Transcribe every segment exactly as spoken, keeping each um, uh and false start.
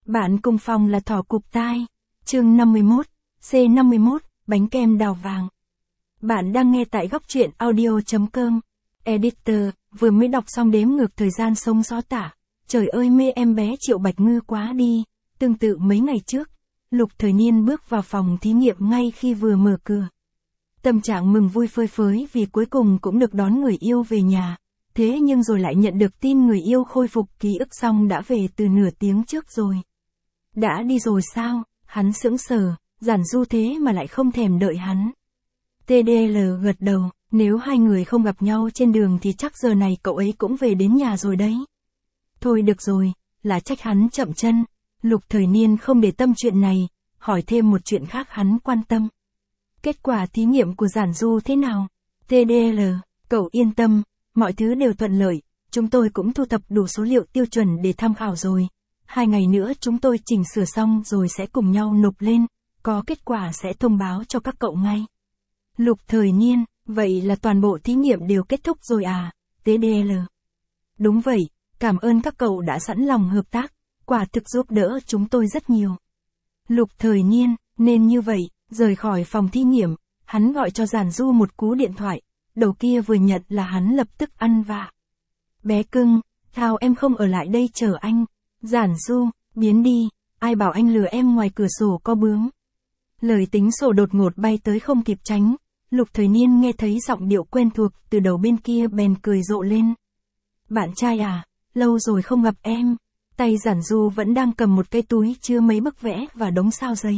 Bạn cùng phòng là thỏ cụp tai. Chương năm mươi mốt, C năm mươi mốt, bánh kem đào vàng. Bạn đang nghe tại góc truyện audio chấm com. Editor, vừa mới đọc xong đếm ngược thời gian sông gió tả. Trời ơi mê em bé Triệu Bạch Ngư quá đi. Tương tự mấy ngày trước, Lục Thời Niên bước vào phòng thí nghiệm ngay khi vừa mở cửa. Tâm trạng mừng vui phơi phới vì cuối cùng cũng được đón người yêu về nhà. Thế nhưng rồi lại nhận được tin người yêu khôi phục ký ức xong đã về từ nửa tiếng trước rồi. Đã đi rồi sao? Hắn sững sờ, Giản Du thế mà lại không thèm đợi hắn. tê đê lờ gật đầu, nếu hai người không gặp nhau trên đường thì chắc giờ này cậu ấy cũng về đến nhà rồi đấy. Thôi được rồi, là trách hắn chậm chân. Lục Thời Niên không để tâm chuyện này, hỏi thêm một chuyện khác hắn quan tâm. Kết quả thí nghiệm của Giản Du thế nào? tê đê lờ, cậu yên tâm, mọi thứ đều thuận lợi, chúng tôi cũng thu thập đủ số liệu tiêu chuẩn để tham khảo rồi. Hai ngày nữa chúng tôi chỉnh sửa xong rồi sẽ cùng nhau nộp lên, có kết quả sẽ thông báo cho các cậu ngay. Lục Thời Niên, vậy là toàn bộ thí nghiệm đều kết thúc rồi à? tê đê lờ. Đúng vậy, cảm ơn các cậu đã sẵn lòng hợp tác, quả thực giúp đỡ chúng tôi rất nhiều. Lục Thời Niên, nên như vậy, rời khỏi phòng thí nghiệm, hắn gọi cho Giản Du một cú điện thoại, đầu kia vừa nhận là hắn lập tức ăn vạ. Bé cưng, sao em không ở lại đây chờ anh? Giản Du, biến đi, ai bảo anh lừa em ngoài cửa sổ có bướm. Lời tính sổ đột ngột bay tới không kịp tránh, Lục Thời Niên nghe thấy giọng điệu quen thuộc từ đầu bên kia bèn cười rộ lên. Bạn trai à, lâu rồi không gặp em. Tay Giản Du vẫn đang cầm một cái túi chứa mấy bức vẽ và đống sao giấy.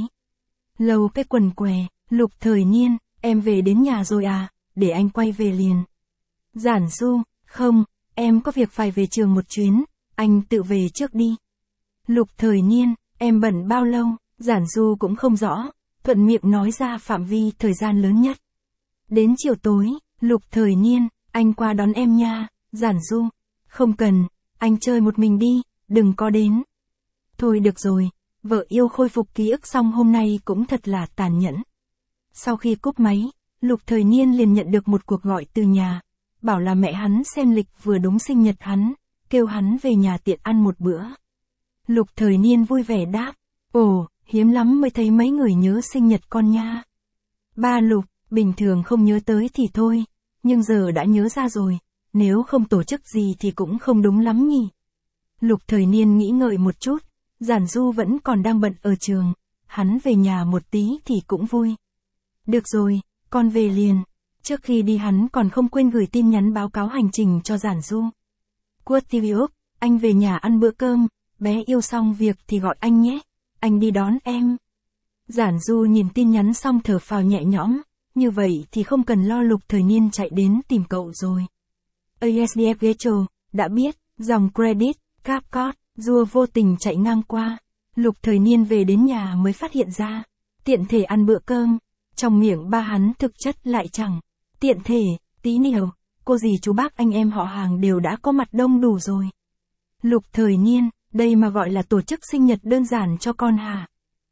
Lầu cái quần què, Lục Thời Niên, em về đến nhà rồi à, để anh quay về liền. Giản Du, không, em có việc phải về trường một chuyến, anh tự về trước đi. Lục Thời Niên, em bận bao lâu? Giản Du cũng không rõ, thuận miệng nói ra phạm vi thời gian lớn nhất. Đến chiều tối, Lục Thời Niên, anh qua đón em nha. Giản Du, không cần, anh chơi một mình đi, đừng có đến. Thôi được rồi, vợ yêu khôi phục ký ức xong hôm nay cũng thật là tàn nhẫn. Sau khi cúp máy, Lục Thời Niên liền nhận được một cuộc gọi từ nhà, bảo là mẹ hắn xem lịch vừa đúng sinh nhật hắn, kêu hắn về nhà tiện ăn một bữa. Lục Thời Niên vui vẻ đáp, ồ, hiếm lắm mới thấy mấy người nhớ sinh nhật con nha. Ba Lục, bình thường không nhớ tới thì thôi, nhưng giờ đã nhớ ra rồi, nếu không tổ chức gì thì cũng không đúng lắm nhỉ. Lục Thời Niên nghĩ ngợi một chút, Giản Du vẫn còn đang bận ở trường, hắn về nhà một tí thì cũng vui. Được rồi, con về liền. Trước khi đi hắn còn không quên gửi tin nhắn báo cáo hành trình cho Giản Du. Quất ti vi Úc, anh về nhà ăn bữa cơm, bé yêu xong việc thì gọi anh nhé, anh đi đón em. Giản Du nhìn tin nhắn xong thở phào nhẹ nhõm, như vậy thì không cần lo Lục Thời Niên chạy đến tìm cậu rồi. a ét đê ép Getro, đã biết, dòng credit, CapCut, Dua vô tình chạy ngang qua. Lục Thời Niên về đến nhà mới phát hiện ra, tiện thể ăn bữa cơm, trong miệng ba hắn thực chất lại chẳng. Tiện thể, tí nhiều, cô dì chú bác anh em họ hàng đều đã có mặt đông đủ rồi. Lục Thời Niên, đây mà gọi là tổ chức sinh nhật đơn giản cho con hả?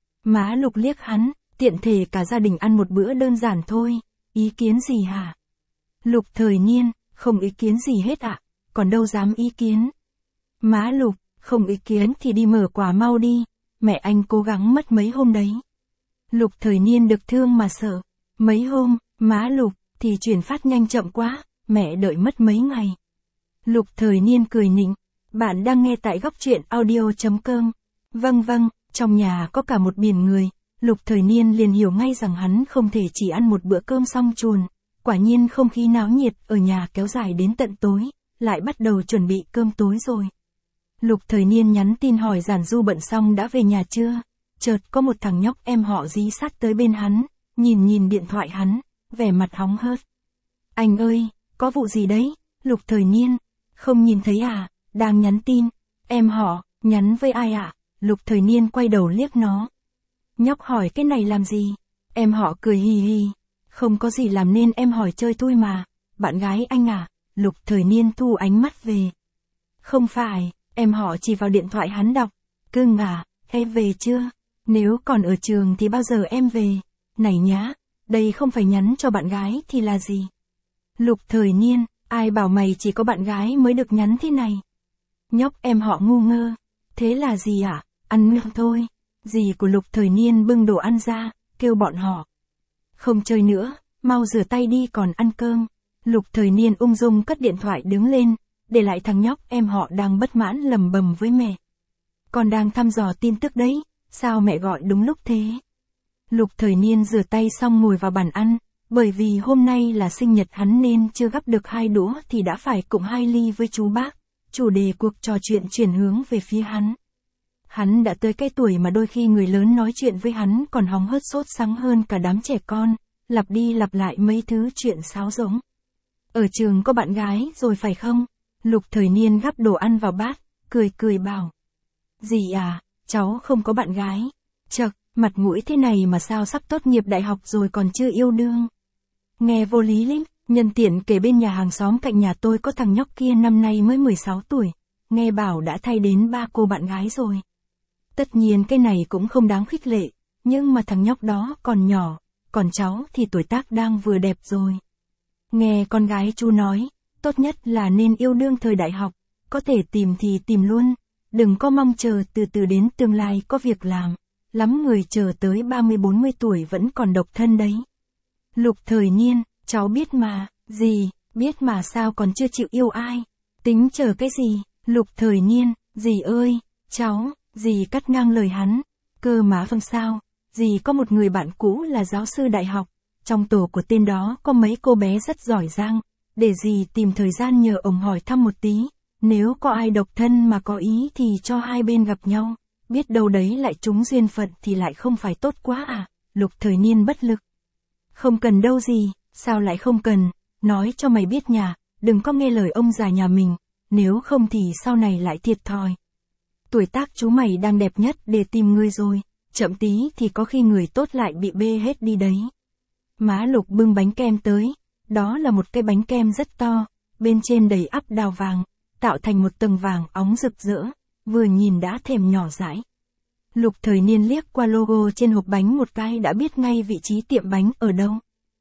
Má Lục liếc hắn, tiện thể cả gia đình ăn một bữa đơn giản thôi, ý kiến gì hả? Lục Thời Niên, không ý kiến gì hết ạ, à? Còn đâu dám ý kiến. Má Lục, không ý kiến thì đi mở quà mau đi, mẹ anh cố gắng mất mấy hôm đấy. Lục Thời Niên được thương mà sợ, mấy hôm, má Lục, thì chuyển phát nhanh chậm quá, mẹ đợi mất mấy ngày. Lục Thời Niên cười nịnh, bạn đang nghe tại góc truyện audio chấm com. Vâng vâng, trong nhà có cả một biển người, Lục Thời Niên liền hiểu ngay rằng hắn không thể chỉ ăn một bữa cơm xong chuồn. Quả nhiên không khí náo nhiệt ở nhà kéo dài đến tận tối, lại bắt đầu chuẩn bị cơm tối rồi. Lục Thời Niên nhắn tin hỏi Giản Du bận xong đã về nhà chưa, chợt có một thằng nhóc em họ dí sát tới bên hắn, nhìn nhìn điện thoại hắn, vẻ mặt hóng hớt. Anh ơi, có vụ gì đấy? Lục Thời Niên, không nhìn thấy à, đang nhắn tin. Em họ, nhắn với ai ạ? À? Lục Thời Niên quay đầu liếc nó. Nhóc hỏi cái này làm gì? Em họ cười hì hì. Không có gì làm nên em hỏi chơi thôi mà. Bạn gái anh à? Lục Thời Niên thu ánh mắt về. Không phải, em họ chỉ vào điện thoại hắn đọc. Cưng à, em về chưa? Nếu còn ở trường thì bao giờ em về? Này nhá, đây không phải nhắn cho bạn gái thì là gì? Lục Thời Niên, ai bảo mày chỉ có bạn gái mới được nhắn thế này? Nhóc em họ ngu ngơ. Thế là gì ạ? À? ăn miếng thôi. Dì của Lục Thời Niên bưng đồ ăn ra, kêu bọn họ. Không chơi nữa, mau rửa tay đi còn ăn cơm. Lục Thời Niên ung dung cất điện thoại đứng lên, để lại thằng nhóc em họ đang bất mãn lầm bầm với mẹ. Con đang thăm dò tin tức đấy, sao mẹ gọi đúng lúc thế? Lục Thời Niên rửa tay xong ngồi vào bàn ăn, bởi vì hôm nay là sinh nhật hắn nên chưa gắp được hai đũa thì đã phải cụng hai ly với chú bác. Chủ đề cuộc trò chuyện chuyển hướng về phía hắn. Hắn đã tới cái tuổi mà đôi khi người lớn nói chuyện với hắn còn hóng hớt sốt sắng hơn cả đám trẻ con, lặp đi lặp lại mấy thứ chuyện sáo rỗng. Ở trường có bạn gái rồi phải không? Lục Thời Niên gắp đồ ăn vào bát, cười cười bảo. Dì à, cháu không có bạn gái. Chậc, mặt mũi thế này mà sao sắp tốt nghiệp đại học rồi còn chưa yêu đương. Nghe vô lý lắm, nhân tiện kể bên nhà hàng xóm cạnh nhà tôi có thằng nhóc kia năm nay mới mười sáu tuổi, nghe bảo đã thay đến ba cô bạn gái rồi. Tất nhiên cái này cũng không đáng khích lệ, nhưng mà thằng nhóc đó còn nhỏ, còn cháu thì tuổi tác đang vừa đẹp rồi. Nghe con gái chú nói, tốt nhất là nên yêu đương thời đại học, có thể tìm thì tìm luôn, đừng có mong chờ từ từ đến tương lai có việc làm, lắm người chờ tới ba mươi bốn mươi tuổi vẫn còn độc thân đấy. Lục Thời Niên, cháu biết mà, dì, biết mà sao còn chưa chịu yêu ai, tính chờ cái gì? Lục Thời Niên, dì ơi, cháu, dì cắt ngang lời hắn, cơ mà không sao, dì có một người bạn cũ là giáo sư đại học, trong tổ của tên đó có mấy cô bé rất giỏi giang, để dì tìm thời gian nhờ ông hỏi thăm một tí, nếu có ai độc thân mà có ý thì cho hai bên gặp nhau, biết đâu đấy lại trúng duyên phận thì lại không phải tốt quá à. Lục Thời Niên bất lực. Không cần đâu gì, sao lại không cần, nói cho mày biết nhà, đừng có nghe lời ông già nhà mình, nếu không thì sau này lại thiệt thòi. Tuổi tác chú mày đang đẹp nhất để tìm người rồi, chậm tí thì có khi người tốt lại bị bê hết đi đấy. Má Lục bưng bánh kem tới, đó là một cái bánh kem rất to, bên trên đầy ắp đào vàng, tạo thành một tầng vàng óng rực rỡ, vừa nhìn đã thèm nhỏ dãi. Lục Thời Niên liếc qua logo trên hộp bánh một cái đã biết ngay vị trí tiệm bánh ở đâu.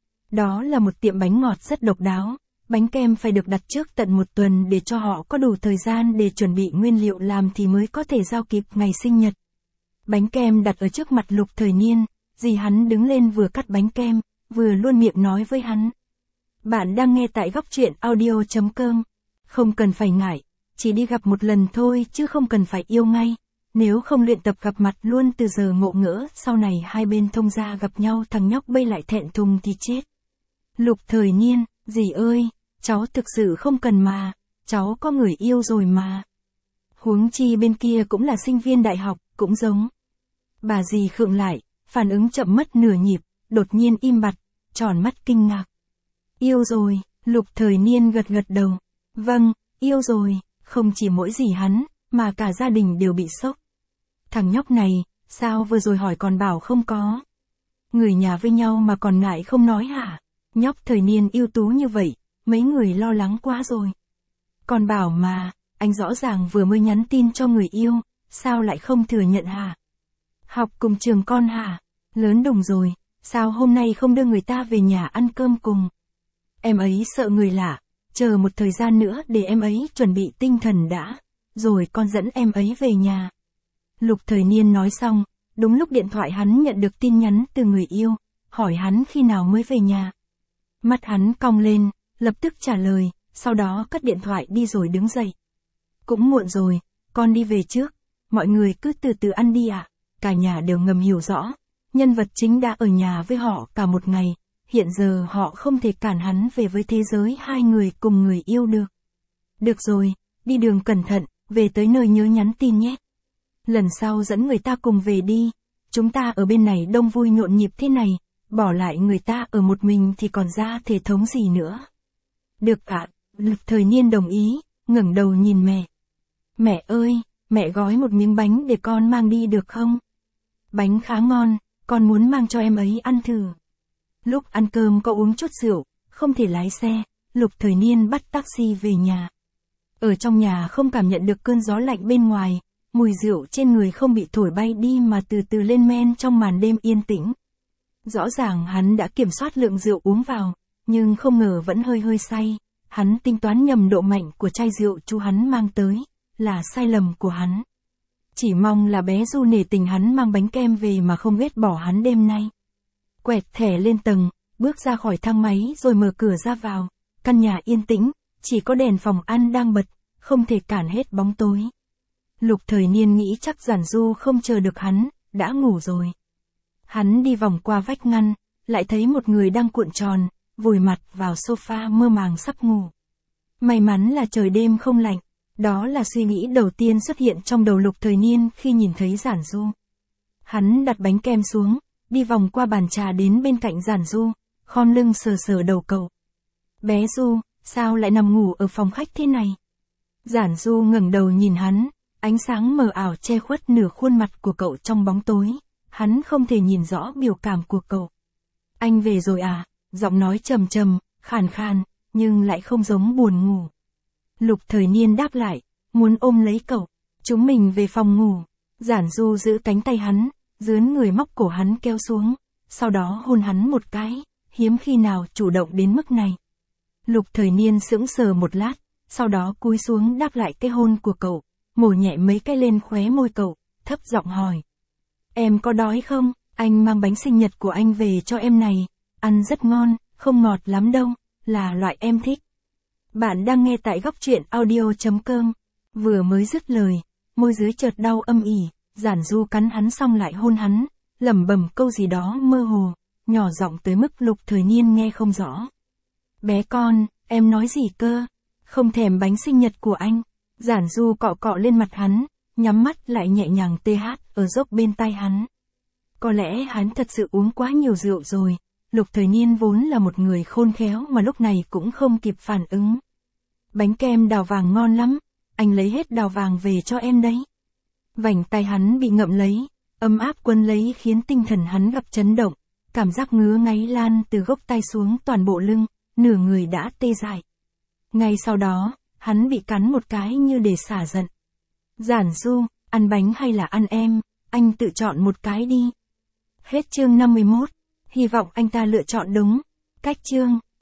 Đó là một tiệm bánh ngọt rất độc đáo, bánh kem phải được đặt trước tận một tuần để cho họ có đủ thời gian để chuẩn bị nguyên liệu làm thì mới có thể giao kịp ngày sinh nhật. Bánh kem đặt ở trước mặt Lục Thời Niên, dì hắn đứng lên vừa cắt bánh kem, vừa luôn miệng nói với hắn. Bạn đang nghe tại góc truyện audio chấm com, không cần phải ngại, chỉ đi gặp một lần thôi chứ không cần phải yêu ngay. Nếu không luyện tập gặp mặt luôn từ giờ ngộ ngỡ, sau này hai bên thông gia gặp nhau thằng nhóc bây lại thẹn thùng thì chết. Lục Thời Niên, dì ơi, cháu thực sự không cần mà, cháu có người yêu rồi mà. Huống chi bên kia cũng là sinh viên đại học, cũng giống. Bà dì khựng lại, phản ứng chậm mất nửa nhịp, đột nhiên im bặt, tròn mắt kinh ngạc. Yêu rồi, Lục Thời Niên gật gật đầu. Vâng, yêu rồi, không chỉ mỗi dì hắn, mà cả gia đình đều bị sốc. Thằng nhóc này, sao vừa rồi hỏi còn bảo không có. Người nhà với nhau mà còn ngại không nói hả? Nhóc Thời Niên ưu tú như vậy, mấy người lo lắng quá rồi. Còn bảo mà, anh rõ ràng vừa mới nhắn tin cho người yêu, sao lại không thừa nhận hả? Học cùng trường con hả? Lớn đùng rồi, sao hôm nay không đưa người ta về nhà ăn cơm cùng? Em ấy sợ người lạ, chờ một thời gian nữa để em ấy chuẩn bị tinh thần đã, rồi con dẫn em ấy về nhà. Lục Thời Niên nói xong, đúng lúc điện thoại hắn nhận được tin nhắn từ người yêu, hỏi hắn khi nào mới về nhà. Mắt hắn cong lên, lập tức trả lời, sau đó cất điện thoại đi rồi đứng dậy. Cũng muộn rồi, con đi về trước, mọi người cứ từ từ ăn đi ạ. À. Cả nhà đều ngầm hiểu rõ, nhân vật chính đã ở nhà với họ cả một ngày, hiện giờ họ không thể cản hắn về với thế giới hai người cùng người yêu được. Được rồi, đi đường cẩn thận, về tới nơi nhớ nhắn tin nhé. Lần sau dẫn người ta cùng về đi, chúng ta ở bên này đông vui nhộn nhịp thế này, bỏ lại người ta ở một mình thì còn ra thể thống gì nữa. Được ạ, à, Lục Thời Niên đồng ý, ngẩng đầu nhìn mẹ. Mẹ ơi, mẹ gói một miếng bánh để con mang đi được không? Bánh khá ngon, con muốn mang cho em ấy ăn thử. Lúc ăn cơm có uống chút rượu, không thể lái xe, Lục Thời Niên bắt taxi về nhà. Ở trong nhà không cảm nhận được cơn gió lạnh bên ngoài, mùi rượu trên người không bị thổi bay đi mà từ từ lên men trong màn đêm yên tĩnh. Rõ ràng hắn đã kiểm soát lượng rượu uống vào, nhưng không ngờ vẫn hơi hơi say. Hắn tính toán nhầm độ mạnh của chai rượu chú hắn mang tới, là sai lầm của hắn. Chỉ mong là bé Du nể tình hắn mang bánh kem về mà không ghét bỏ hắn đêm nay. Quẹt thẻ lên tầng, bước ra khỏi thang máy rồi mở cửa ra vào. Căn nhà yên tĩnh, chỉ có đèn phòng ăn đang bật, không thể cản hết bóng tối. Lục Thời Niên nghĩ chắc Giản Du không chờ được hắn, đã ngủ rồi. Hắn đi vòng qua vách ngăn, lại thấy một người đang cuộn tròn, vùi mặt vào sofa mơ màng sắp ngủ. May mắn là trời đêm không lạnh, đó là suy nghĩ đầu tiên xuất hiện trong đầu Lục Thời Niên khi nhìn thấy Giản Du. Hắn đặt bánh kem xuống, đi vòng qua bàn trà đến bên cạnh Giản Du, khom lưng sờ sờ đầu cậu. Bé Du, sao lại nằm ngủ ở phòng khách thế này? Giản Du ngẩng đầu nhìn hắn, ánh sáng mờ ảo che khuất nửa khuôn mặt của cậu trong bóng tối, hắn không thể nhìn rõ biểu cảm của cậu. Anh về rồi à? Giọng nói trầm trầm, khàn khàn, nhưng lại không giống buồn ngủ. Lục Thời Niên đáp lại, muốn ôm lấy cậu. Chúng mình về phòng ngủ. Giản Du giữ cánh tay hắn, dướn người móc cổ hắn kéo xuống, sau đó hôn hắn một cái, hiếm khi nào chủ động đến mức này. Lục Thời Niên sững sờ một lát, sau đó cúi xuống đáp lại cái hôn của cậu, mổ nhẹ mấy cái lên khóe môi cậu, thấp giọng hỏi. Em có đói không? Anh mang bánh sinh nhật của anh về cho em này, ăn rất ngon, không ngọt lắm đâu, là loại em thích. Bạn đang nghe tại góc truyện audio chấm com. Vừa mới dứt lời, môi dưới chợt đau âm ỉ, Giản Du cắn hắn xong lại hôn hắn, lẩm bẩm câu gì đó mơ hồ, nhỏ giọng tới mức Lục Thời Niên nghe không rõ. Bé con, em nói gì cơ? Không thèm bánh sinh nhật của anh. Giản Du cọ cọ lên mặt hắn, nhắm mắt lại nhẹ nhàng tê hát ở dốc bên tai hắn. Có lẽ hắn thật sự uống quá nhiều rượu rồi. Lục Thời Niên vốn là một người khôn khéo mà lúc này cũng không kịp phản ứng. Bánh kem đào vàng ngon lắm, anh lấy hết đào vàng về cho em đấy. Vành tay hắn bị ngậm lấy, ấm áp quấn lấy khiến tinh thần hắn gặp chấn động, cảm giác ngứa ngáy lan từ gốc tay xuống toàn bộ lưng, nửa người đã tê dại. Ngay sau đó, hắn bị cắn một cái như để xả giận. Giản Du, ăn bánh hay là ăn em, anh tự chọn một cái đi. Hết chương năm mươi mốt, hy vọng anh ta lựa chọn đúng. Cách chương